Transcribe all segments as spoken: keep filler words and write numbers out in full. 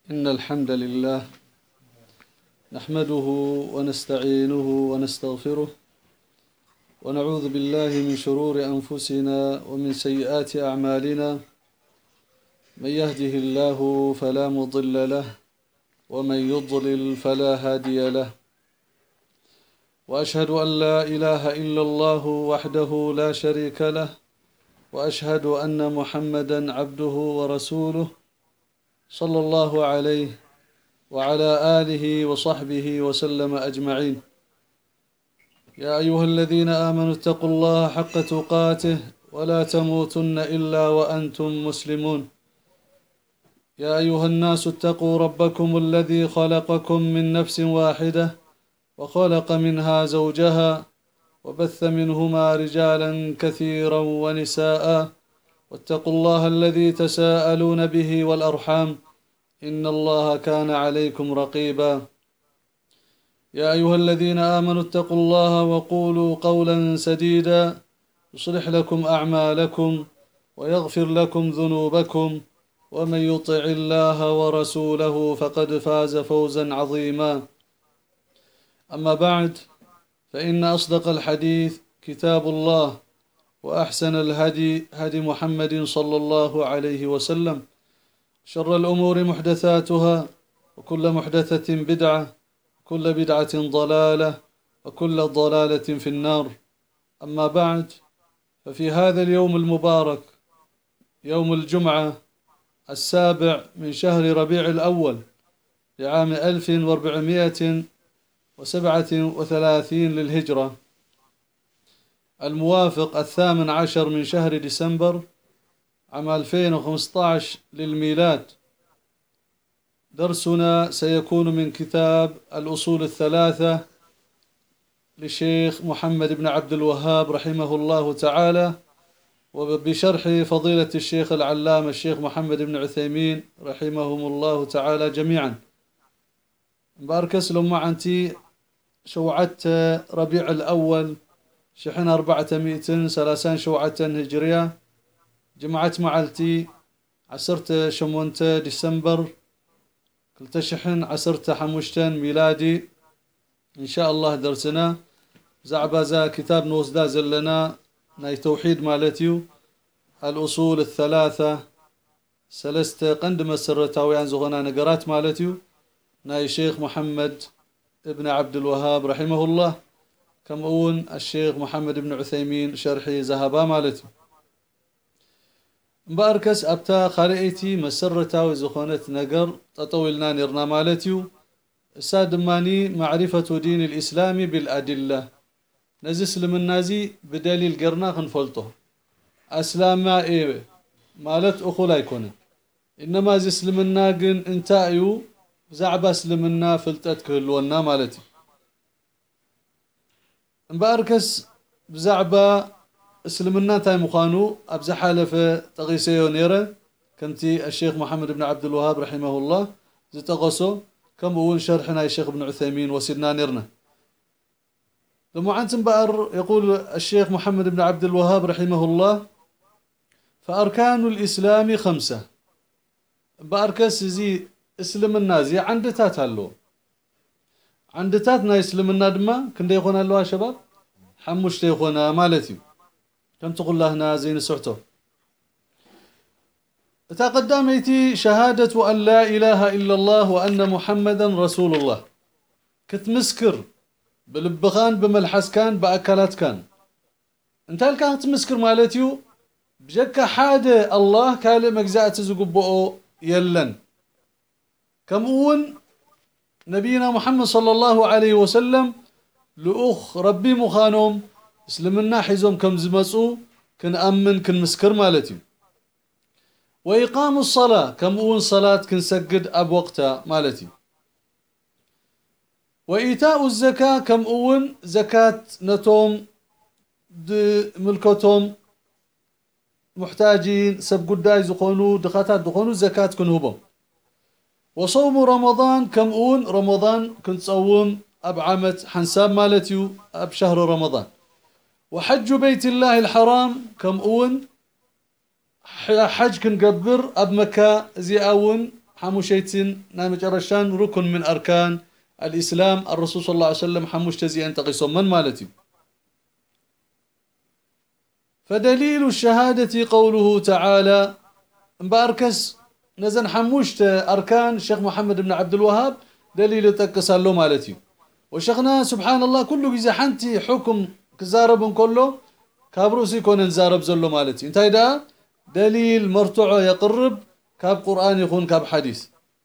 إن الحمد لله نحمده ونستعينه ونستغفره ونعوذ بالله من شرور أنفسنا ومن سيئات أعمالنا. من يهده الله فلا مضل له ومن يضلل فلا هادي له، وأشهد أن لا إله إلا الله وحده لا شريك له، وأشهد أن محمدا عبده ورسوله صلى الله عليه وعلى آله وصحبه وسلم أجمعين. يا أيها الذين آمنوا اتقوا الله حق تقاته ولا تموتن إلا وأنتم مسلمون. يا أيها الناس اتقوا ربكم الذي خلقكم من نفس واحدة وخلق منها زوجها وبث منهما رجالا كثيرا ونساء، واتقوا الله الذي تساءلون به والأرحام إن الله كان عليكم رقيبا. يا أيها الذين آمنوا اتقوا الله وقولوا قولا سديدا يصلح لكم أعمالكم ويغفر لكم ذنوبكم، ومن يطع الله ورسوله فقد فاز فوزا عظيما. أما بعد، فإن أصدق الحديث كتاب الله، وأحسن الهدي هدي محمد صلى الله عليه وسلم، شر الأمور محدثاتها، وكل محدثة بدعة، وكل بدعة ضلالة، وكل ضلالة في النار. أما بعد، ففي هذا اليوم المبارك يوم الجمعة السابع من شهر ربيع الأول لعام ألف وأربعمائة وسبعة وثلاثين للهجرة، الموافق الثامن عشر من شهر ديسمبر عام ألفين وخمسة عشر للميلاد. درسنا سيكون من كتاب الأصول الثلاثة للشيخ محمد بن عبد الوهاب رحمه الله تعالى، وبشرح فضيلة الشيخ العلامة الشيخ محمد بن عثيمين رحمهم الله تعالى جميعا. مباركس لما عنتي شوعت ربيع الأول شحن أربعة مئتين سلاسان شوعة هجرية، جمعت معلتي عسرت شمونت ديسمبر كلت شحن عسرت حموشتن ميلادي. إن شاء الله درسنا زعبازا كتاب نوزدا زلنا ناي توحيد مالتيو الأصول الثلاثة سلست قند مسرتاويان زغنا نقرات مالتيو ناي شيخ محمد ابن عبد الوهاب رحمه الله، كمؤون الشيخ محمد بن عثيمين شرحي ذهبا مالتيو. مباركس أبتا خارئتي مسرتاوي زخونت نقر تطولنا نرنا مالتيو سادماني معرفة دين الإسلام بالأدلة. نزس لمن نازي بدليل قرنا خنفلته أسلام ما إيه مالت أخو لا يكون، إنما زس لمن ناقن انتايو زعبا سلمنا فلتت كهلونا مالتي. مباركس بزعبا اسلمنا تاي مخانو ابز حالفه تغيسيو نيره كنتي الشيخ محمد بن عبد الوهاب رحمه الله زتغسو كم اول شرحنا الشيخ ابن عثيمين وسيدنا نيرنا. لما عنتم بقر يقول الشيخ محمد بن عبد الوهاب رحمه الله: فأركان الإسلام خمسة. بأركس زي اسلمنا زي عندتات هلو عندتاتنا اسلمنا دما كندا يكون هلو يا شباب حموش تيخونا مالتي كم تقول الله هنا زين سعته. تقدمتي شهادة أن لا إله إلا الله وأن محمدا رسول الله، كتمسكر بالبخان بملحس كان بأكلات كان انت هل كانت تمسكر مالتيو بجك حادة الله كالي مجزاة زقبؤو يلن. كمون نبينا محمد صلى الله عليه وسلم لأخ ربي مخانوم اسلمنا حيزوم كم زمصو كن أمن كن مسكر مالتي. وإقام الصلاة كمون صلاة كن سجد أب وقتها مالتي. وإيتاء الزكاة كمون زكاة نتوم ملكتهم محتاجين سب قداي زخونو دخاتات دخونو زكاة كن هبهم. وصوم رمضان كمون رمضان كنت صوم أب عامة حنساب مالتيو أب شهر رمضان. وحج بيت الله الحرام كم أون حج كنقبر أب مكة زي أون حموشيتين نامج الرشان ركن من أركان الإسلام الرسول صلى الله عليه وسلم حموش تزيان تقيسون من مالتي. فدليل الشهادة قوله تعالى باركس نزن حموشت أركان الشيخ محمد بن عبد الوهاب دليل تقسال له مالتي. وشيخنا سبحان الله كله إذا حنتي حكم كزارب كله كابروسي كون نزارب زلو مالتي انتهي دا دليل مرتوع يقرب كاب قرآن يكون كاب حديث.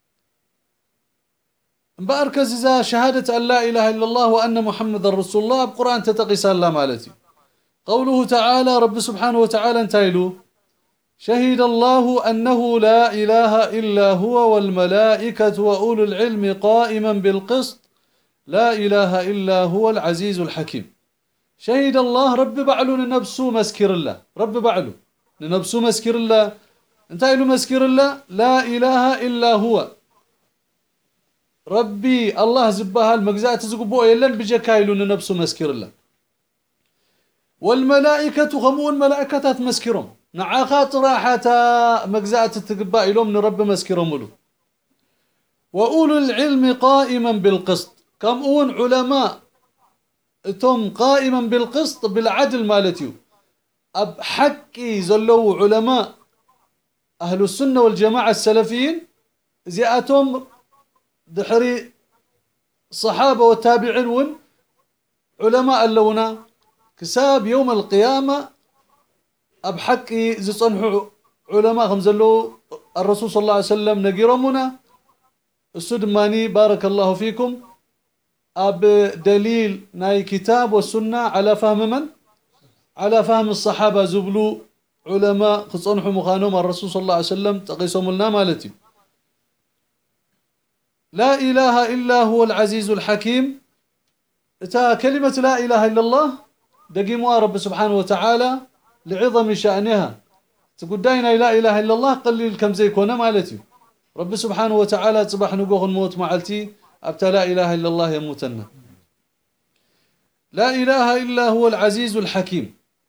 باركز إذا شهادة أن لا إله إلا الله وأن محمد رسول الله بقرآن تتقسال له مالتي. قوله تعالى رب سبحانه وتعالى انتهيلو شهد الله أنه لا إله إلا هو والملائكة وأولو العلم قائما بالقسط لا إله إلا هو العزيز الحكيم. شهد الله رب بعلو لنفسه مسكر الله رب بعلو لنفسه مسكر الله انتهيلو مسكر الله لا إله إلا هو ربي الله زبها المجزات زقبو يلن بجكايلو لنفسه مسكر الله. والملائكة غمو الملائكة تمسكرهم نعاخات راحتا مجزات تقبا لهم من رب مسكرهم له. وأولو العلم قائما بالقسط كم أون علماء تم قائما بالقسط بالعدل مالتيو أب حكي زلو علماء أهل السنة والجماعة السلفيين زياتهم دحري الصحابة والتابعين ون علماء اللونا كساب يوم القيامة أب حكي زي صنحوا علماء خمزلو الرسول صلى الله عليه وسلم نقيرمنا السدماني بارك الله فيكم أب دليل ناي كتاب والسنة على فهم من؟ على فهم الصحابة زبلو علماء خصنحوا مخانوم الرسول صلى الله عليه وسلم تقيسهم لنا مالتي. لا إله إلا هو العزيز الحكيم تا كلمة لا إله إلا الله دقيموا رب سبحانه وتعالى لعظم شأنها تقول داينا لا إله إلا الله قليل كم زي كونا مالتي رب سبحانه وتعالى تصبح نقوغ الموت معلتي أبتا لا إله إلا الله يموتنا. لا إله إلا هو العزيز الحكيم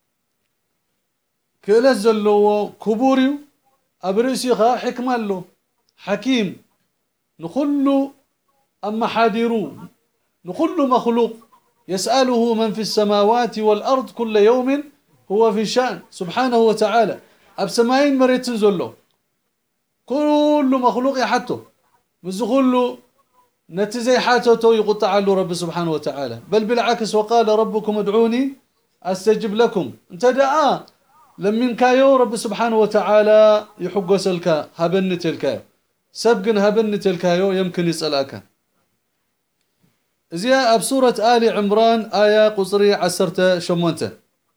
كلزل له كبوريو أبرسيخا حكما له حكيم نخلو أما حادرو نخلو مخلوق يسأله من في السماوات والأرض كل يوم هو في شأن سبحانه وتعالى أبسماين مريت تنزله كل مخلوق يحته مزخله نتزي حاته يقطع له رب سبحانه وتعالى بل بالعكس وقال ربكم ادعوني أستجب لكم انت دعا لمن كايو رب سبحانه وتعالى يحق سلكا هبن تلكايو سبقن هبن تلكايو يمكن يسألك زي بسورة آل عمران آية قصري عسرت شمونته.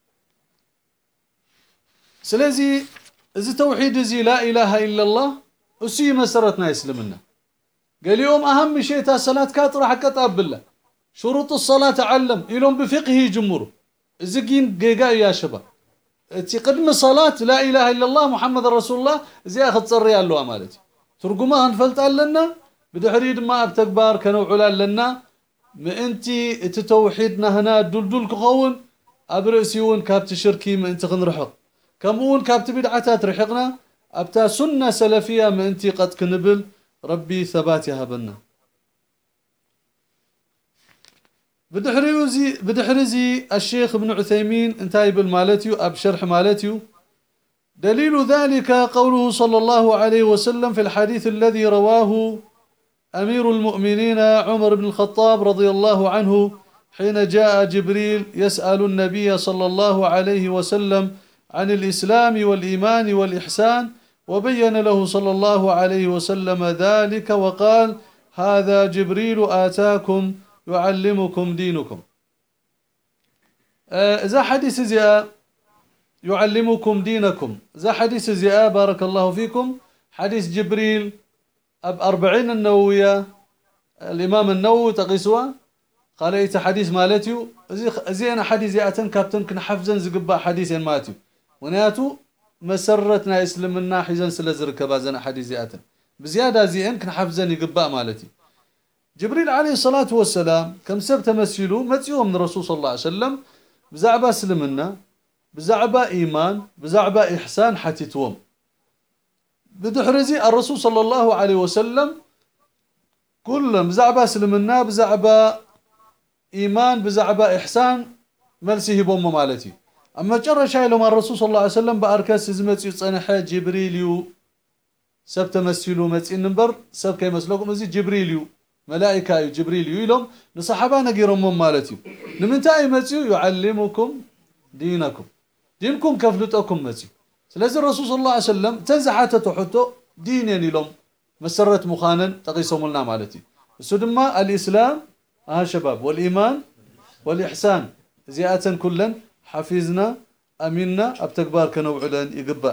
سلازي إذا توحيد زي لا إله إلا الله وسي مسرتنا يسلمنا قال يوم أهم شيء تا الصلاة كاترة حكا بالله شروط الصلاة علم يلوم بفقه جمهور زقين قيقا يا شباب تقدم الصلاة لا إله إلا الله محمد رسول الله زي أخذ صري له أمالتي ترجمها انفلت لنا بدحريد ما بتكبار كانوا علال لنا ما انتي تتوحيدنا هنا دلدل كخون أبرسيون كابت شركي ما انت خنرحق كمون كابت بدعتات رحقنا أبتا سنة سلفية ما انتي قد كنبل ربي ثباتها بنا. بدحريزي بدحرزي الشيخ ابن عثيمين انتهي بالمالتيو أب شرح مالتيو دليل ذلك قوله صلى الله عليه وسلم في الحديث الذي رواه أمير المؤمنين عمر بن الخطاب رضي الله عنه حين جاء جبريل يسأل النبي صلى الله عليه وسلم عن الإسلام والإيمان والإحسان وبين له صلى الله عليه وسلم ذلك وقال هذا جبريل آتاكم يعلمكم دينكم. إذا حديث زياء يعلمكم دينكم إذا حديث زياء بارك الله فيكم حديث جبريل أب أربعين النووية الإمام النووي تقيسوا قال إيت حديث مالتيو زي أنا حديث زياتن كابتن كن حفزا زقبا حديثين ماتيو ونياتو مسرتنا إسلامنا حيزن سلزر كبازن حديث زياتن بزيادة زين كن حفزا يقبا مالتي جبريل عليه الصلاة والسلام كم سبت مسيلو متيو من الرسول صلى الله عليه وسلم بزعبا سلمنا بزعبا إيمان بزعبا إحسان حتيتوم بدحرزي الرسول صلى الله عليه وسلم كلهم بزعبة سلمنا بزعبة إيمان بزعبة إحسان ملسيه بوم مالتي أما جرى شاي لما الرسول صلى الله عليه وسلم بأركاس زمت يصنحه جبريليو سبت مسيلو متين نمبر سب كي مسلوكم زي جبريليو ملائكة جبريليو لهم لصحابانا غيرهم مالتي لمنتاي متيو يعلمكم دينكم دينكم كفلتكم متيو سلازم الرسول صلى الله عليه وسلم تنزحته تحطو دينين لهم مسرت مخانا تقيسهم لنا مالتي السدما الإسلام ها شباب والإيمان والإحسان زيادة كلن حفيزنا أميننا أبتكبار كنوع لن يقبع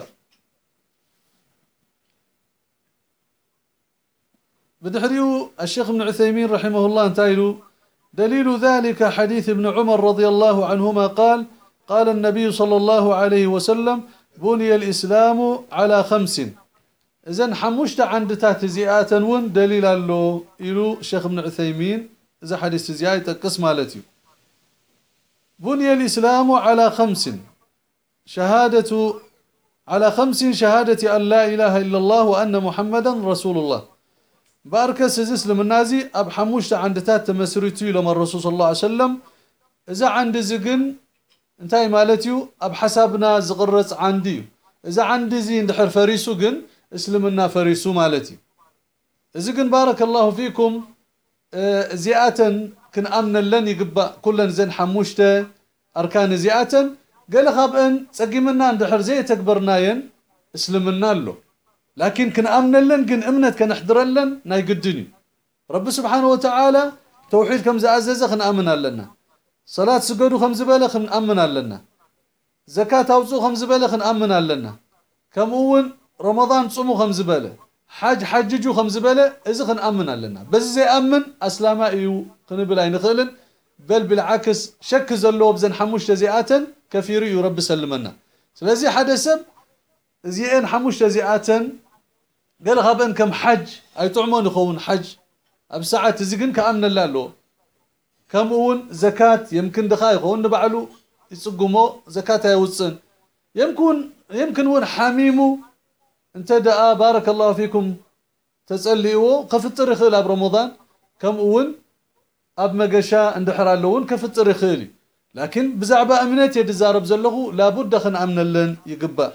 بدحريو الشيخ ابن عثيمين رحمه الله انتايلو دليل ذلك حديث ابن عمر رضي الله عنهما قال قال النبي صلى الله عليه وسلم بني الإسلام على خمس إذن حمشت عند تات زيئات ون دليل له إلو الشيخ ابن عثيمين إذا حديث زيادة قسم مالتي بني الإسلام على خمس شهادة على خمس شهادة أن لا إله إلا الله وأن محمدا رسول الله باركس اسلم النازي اب حموشت عند تات مسريتي لما الرسول صلى الله عليه وسلم اذا عند زقن انتي مالتيو اب حسابنا زغرص عندي اذا عند زي اندحر فريسو جن اسلمنا فريسو مالتي اذا جن بارك الله فيكم اه زياتا كن امن لن يقبا كلن زين حموشت اركان زياتا قال خابن صقيمنا اندحر زي تكبرناين اسلمنا له لكن كن امن لن كن امنت كن احضر لن ناي قدني رب سبحانه وتعالى توحيد كم زعزز خن امن لنا صلاه سجدوا خمس بله خن امن لنا زكاه اوصوا خمس بله خن امن لنا كمون رمضان صوموا خمس بله حج حججوا خمس بله اذا خن امن لنا بس زي امن اسلامه يو خن بلا ينخلن بل بالعكس شك زلو بزن حموش تزيئاتا كثير رب سلمنا ስለዚህ حدث زين حموش تزيئاتا قال غابن كم حج اي طعمون يخون حج بساعه زقن كامن لالو كمون زكاه يمكن دخا يخون بعلو يصقمو زكاه يوصن يمكن يمكن ون حميمو انت دعا بارك الله فيكم تساليو كفطر يخيل برمضان كمون اب مغشا اندحر لون كفطر يخيل لكن بزعبه امنت يدزارب زلهو لابد خن امنلن يقبا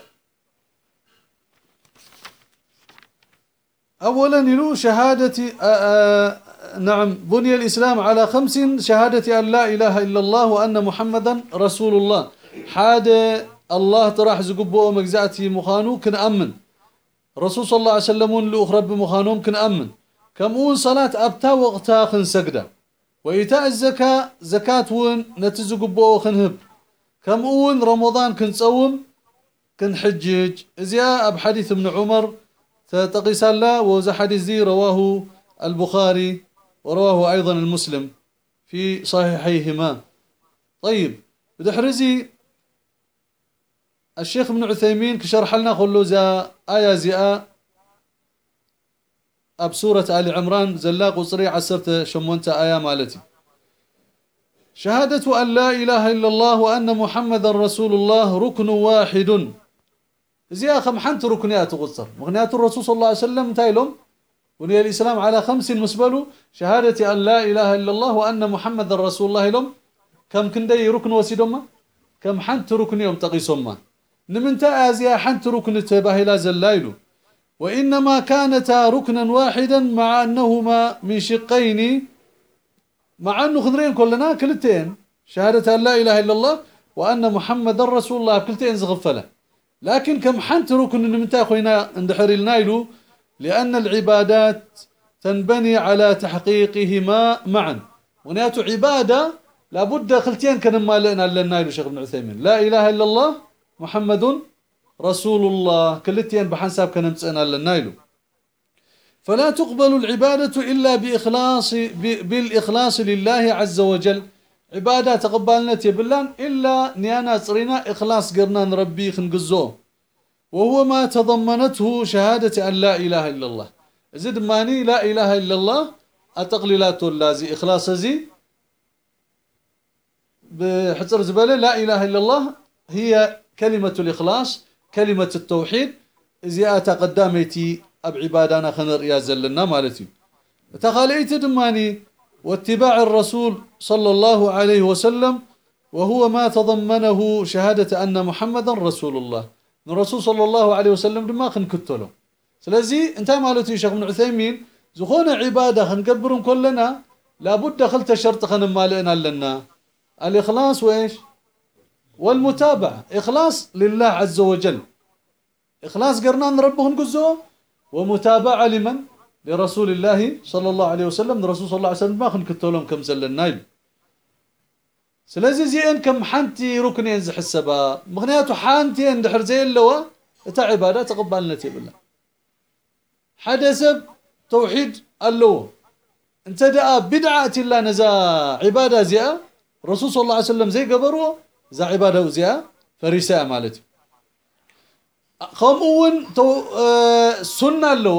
اولا يلو شهاده آآ آآ نعم بني الاسلام على خمس شهاده ان لا اله الا الله وان محمدا رسول الله حاد الله تراح زقبو مجزاتي مخانو كن امن رسول صلى الله عليه وسلم لاخرب مخانوم كن امن كمون صلاه ابتا وقتها خن سجده وايتاء الزكاه زكاه ون نتزقبو خنهب كمون رمضان كن صوم كن حجج ازيا اب حديث ابن عمر تقيس الله وذا حديث ذي رواه البخاري ورواه أيضا المسلم في صحيحيهما طيب بدحرزي الشيخ ابن عثيمين كشرح لنا خلو ذا آية زئاء أب سورة آل عمران زلاق وصريع عسرت شمونت آية مالتي شهادة أن لا إله إلا الله وأن محمد رسول الله ركن واحد زي خم حنت ركنيات قصر مغنيات الرسول صلى الله عليه وسلم تايلهم بني الإسلام على خمس مسبلو شهادة أن لا إله إلا الله وأن محمد رسول الله لهم كم كندي ركن وسيدما كم حنت ركن يوم تقيسهما نمنتا أزيا حنت ركن تباهي لا زلايلو وإنما كانتا ركنا واحدا مع أنهما من شقين مع أنه خضرين كلنا كلتين شهادة أن لا إله إلا الله وأن محمد رسول الله كلتين زغفله لكن كم حنت ركن من تاخوينا اندحر النايلو لأن العبادات تنبني على تحقيقهما معا ونيات عبادة لابد خلتين كان ما لنا للنايلو شيخ ابن عثيمين لا إله إلا الله محمد رسول الله كلتين بحساب كان مسأنا للنايلو فلا تقبل العبادة إلا بإخلاص بالإخلاص لله عز وجل عبادة تقبلنا تبلان إلا نيانا صرينا إخلاص قرنا نربي خنقزوه وهو ما تضمنته شهادة أن لا إله إلا الله زد ماني لا إله إلا الله أتقليلات اللازي إخلاص زي بحصر زبالة لا إله إلا الله هي كلمة الإخلاص كلمة التوحيد زياتا قداميتي أب عبادانا خنر يا زلنا مالتي تخاليت دماني واتباع الرسول صلى الله عليه وسلم وهو ما تضمنه شهادة أن محمدا رسول الله الرسول صلى الله عليه وسلم دما خن كتله سلازي انت مالتي شيخ ابن عثيمين زخونا عبادة خنقبرون كلنا لابد خلت شرط خن مالئنا لنا الإخلاص وإيش والمتابعة إخلاص لله عز وجل إخلاص قرنان ربهم قزو ومتابعة لمن لرسول الله صلى الله عليه وسلم الرسول صلى الله عليه وسلم ما خن كتولهم كم زلنا سلازي زين كم حنتي ركني ينزح السبا مغنياتو حانتي اندحر زي اللوا تا عبادة تقبلنا بالله حدث توحيد اللو انت دعا بدعة الله نزا عبادة زيا الرسول صلى الله عليه وسلم زي قبروا زا عبادة وزيا فريساء مالتي خمون تو آه سنة اللو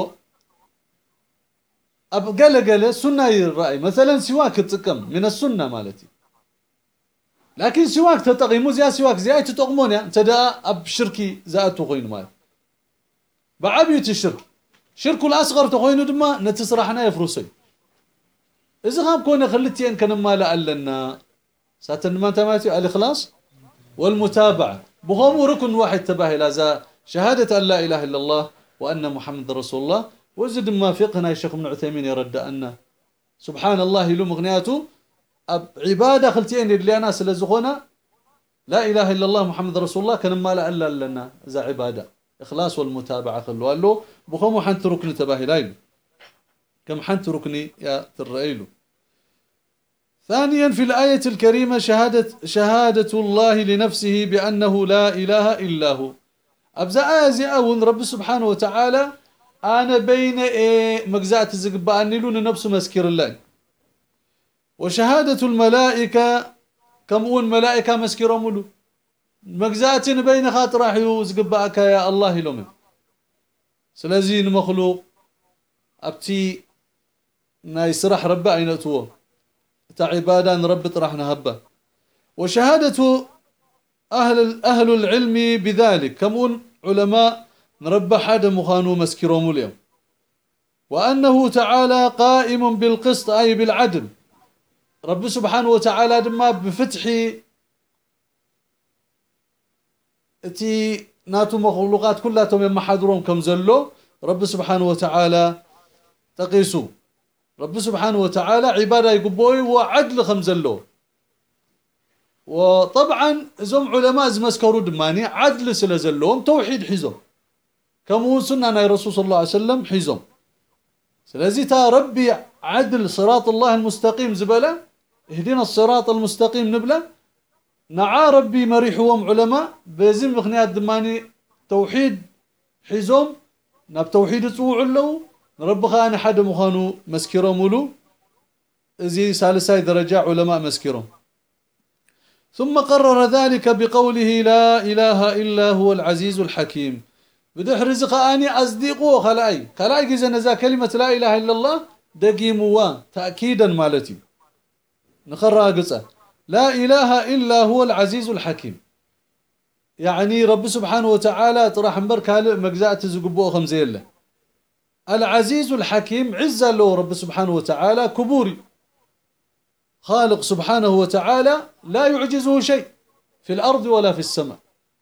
أب قال قال سنة الرأي مثلا سواك تقم من السنة مالتي لكن سواك تتقيمو زي سواك زي تتقمون يعني تدا اب شركي زاتو غين مال بعبيت الشرك شرك الاصغر تغينو دما نتسرحنا يفرسي اذا غاب كون خلتين كان ما لا لنا ساتن ما تماتي الاخلاص والمتابعه بهم ركن واحد تباهي لازا شهاده ان لا اله الا الله وان محمد رسول الله وزد ما فقهنا الشيخ ابن عثيمين يرد ان سبحان الله له مغنياته عبادة خلتين اللي أنا سلزخونا لا إله إلا الله محمد رسول الله كان ما لا إلا لنا ذا عبادة إخلاص والمتابعة خلوا قال له بخمو حنت ركن تباهي لايل كم حنت ركني يا ترأيلو ثانيا في الآية الكريمة شهادة شهادة الله لنفسه بأنه لا إله إلا هو أبزا آزي أون رب سبحانه وتعالى أنا بين إيه مجزات الزقباء نيلون نفسه مسكر الله وشهادة الملائكة كم أون ملائكة مسكرة ملو مجزاتين بين خاطر حيوز قباك يا الله لهم سلازين مخلوق أبتي نايسرح رب عينتوه تعبادان رب طرحنا هبه وشهادة أهل أهل العلم بذلك كم أون علماء نربى حدا مخانو مسكرهم اليوم وأنه تعالى قائم بالقسط أي بالعدل رب سبحانه وتعالى دما بفتحي اتي ناتو مخلوقات كلاتهم يما حضرهم كم زلو رب سبحانه وتعالى تقيسو رب سبحانه وتعالى عبادة يقبوي وعدل خمزلو وطبعا زم علماء زمسكروا دماني عدل سلزلهم توحيد حزم كمو سنة رسول صلى الله عليه وسلم حزم سلازي تا ربي عدل صراط الله المستقيم زبله اهدنا الصراط المستقيم نبله نعا ربي مريحهم علماء بزم مخنيات دماني توحيد حزم ناب توحيد تصوع له رب خان حد مخانو مسكرهم له زي ثالثاي درجة علماء مسكرهم ثم قرر ذلك بقوله لا إله إلا هو العزيز الحكيم بدح رزق أني أصدقه خلاي خلاي إذا نزا كلمة لا إله إلا الله دقيموا تأكيدا مالتي نقرأ قصة لا إله إلا هو العزيز الحكيم يعني رب سبحانه وتعالى طرح مبرك مجزات زقبوه خمزين له العزيز الحكيم عز له رب سبحانه وتعالى كبوري خالق سبحانه وتعالى لا يعجزه شيء في الأرض ولا في السماء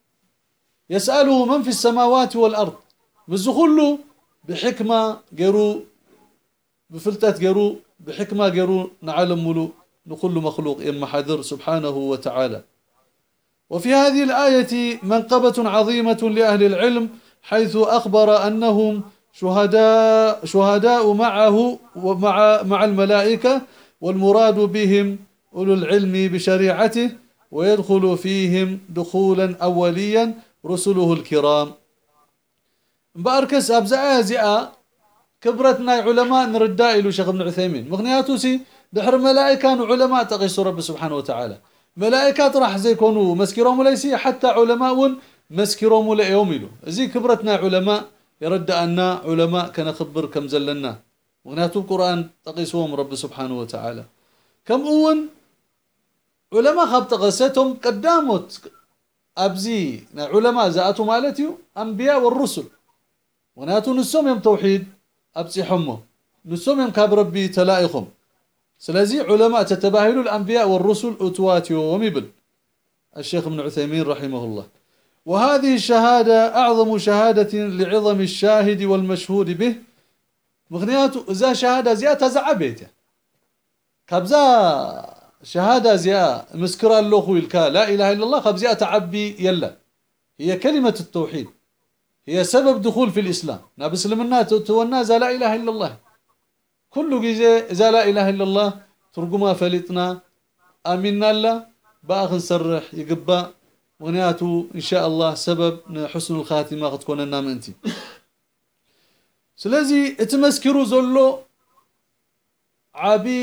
يسأله من في السماوات والأرض بزخله بحكمة قروا بفلتات قروا بحكمة قروا نعلم ملو نقول مخلوق إما حذر سبحانه وتعالى وفي هذه الآية منقبة عظيمة لأهل العلم حيث أخبر أنهم شهداء شهداء معه ومع مع الملائكة والمراد بهم أولو العلم بشريعته ويدخل فيهم دخولا أوليا رسله الكرام باركس أبزاء زئا كبرتنا علماء نرداء إلو شيخ ابن عثيمين مغنياتوسي دحر ملائكة وعلماء تقيسوا رب سبحانه وتعالى ملائكات راح زي يكونوا مسكرهم ليسي حتى علماء مسكرهم ليوم له زي كبرتنا علماء يرد أن علماء كان خبر كم زلنا مغنياتو القرآن تقيسوهم رب سبحانه وتعالى كم أون علماء خبط قصتهم قدامت أبزي علماء زاتوا مالتيو أنبياء والرسل وناتو نسوم يوم توحيد أبسي حمو نسوم يوم كاب ربي تلائخهم سلازي علماء تتباهلوا الأنبياء والرسل أتواتيو ومبل الشيخ ابن عثيمين رحمه الله. وهذه الشهادة أعظم شهادة لعظم الشاهد والمشهود به مغنياته إذا شهادة زيادة زعبيته كابزا شهادة زيادة مسكرا الله الكا لا إله إلا الله كابزا تعبي يلا هي كلمة التوحيد هي سبب دخول في الإسلام نابس لمنا تونا لا إله إلا الله كل جزء إذا لا إله إلا الله ترجمها فلتنا آمنا الله بآخر سرح يقبا مغنياته إن شاء الله سبب حسن الخاتمة قد تكون النام أنتي سلازي اتمسكروا زلو عبي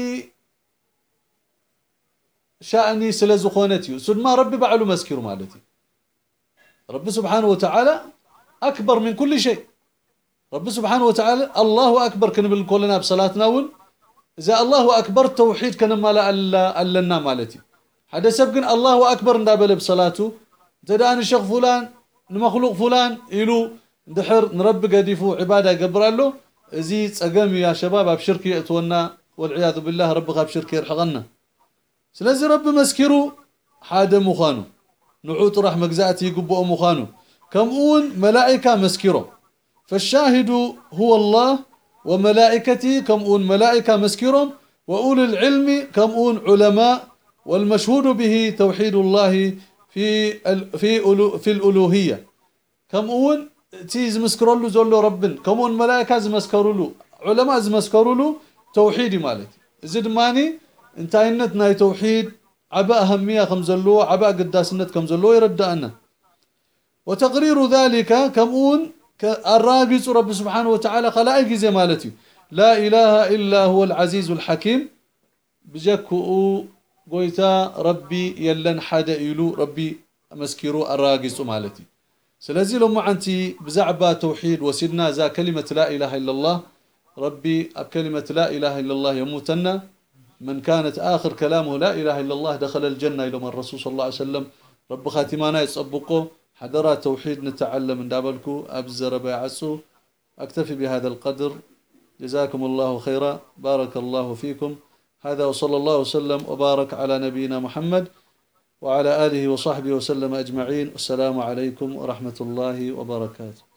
شأني سلازو خونتيو سد ما ربي بعلو مسكروا مالتي رب سبحانه وتعالى أكبر من كل شيء رب سبحانه وتعالى الله أكبر كن بالكلنا بصلاتنا ون إذا الله أكبر توحيد كن ما لا ألا لنا مالتي هذا سبق الله أكبر ندابل بصلاته تدان الشيخ فلان المخلوق فلان إلو دحر نرب قديفو عبادة قبرالو زي تقامي يا شباب بشركي اتونا والعياذ بالله رب غاب شركي يرحقنا سلازي رب مسكرو حادة مخانو نعوت راح مجزاتي يقبؤ مخانو كمون ملائكة مسكرو فالشاهد هو الله وملائكتي كمون ملائكة مسكرهم وأولي العلم كمون علماء والمشهود به توحيد الله في في في الألوهية كمون تيز مسكرولو زولو ربن كمون ملائكة زمسكرولو علماء زمسكرولو توحيدي مالتي زد ماني انتاينت ناي توحيد عباء أهمية خمزلو عباء قداسنت كمزلو يردأنا وتقرير ذلك كمون الراقص رب سبحانه وتعالى خلائق زي مالتي لا إله إلا هو العزيز الحكيم بجكو قويتا ربي يلن حدا إلو ربي مسكرو الراقص مالتي سلازي لما عنتي بزعبا توحيد وسيدنا ذا كلمة لا إله إلا الله ربي بكلمة لا إله إلا الله يموتنا من كانت آخر كلامه لا إله إلا الله دخل الجنة إلى من الرسول صلى الله عليه وسلم رب خاتمانا يصبقه حضرا توحيد نتعلم من دابلكو أبزر بيعسو أكتفي بهذا القدر جزاكم الله خيرا بارك الله فيكم هذا وصلى الله وسلم وبارك على نبينا محمد وعلى آله وصحبه وسلم أجمعين والسلام عليكم ورحمة الله وبركاته.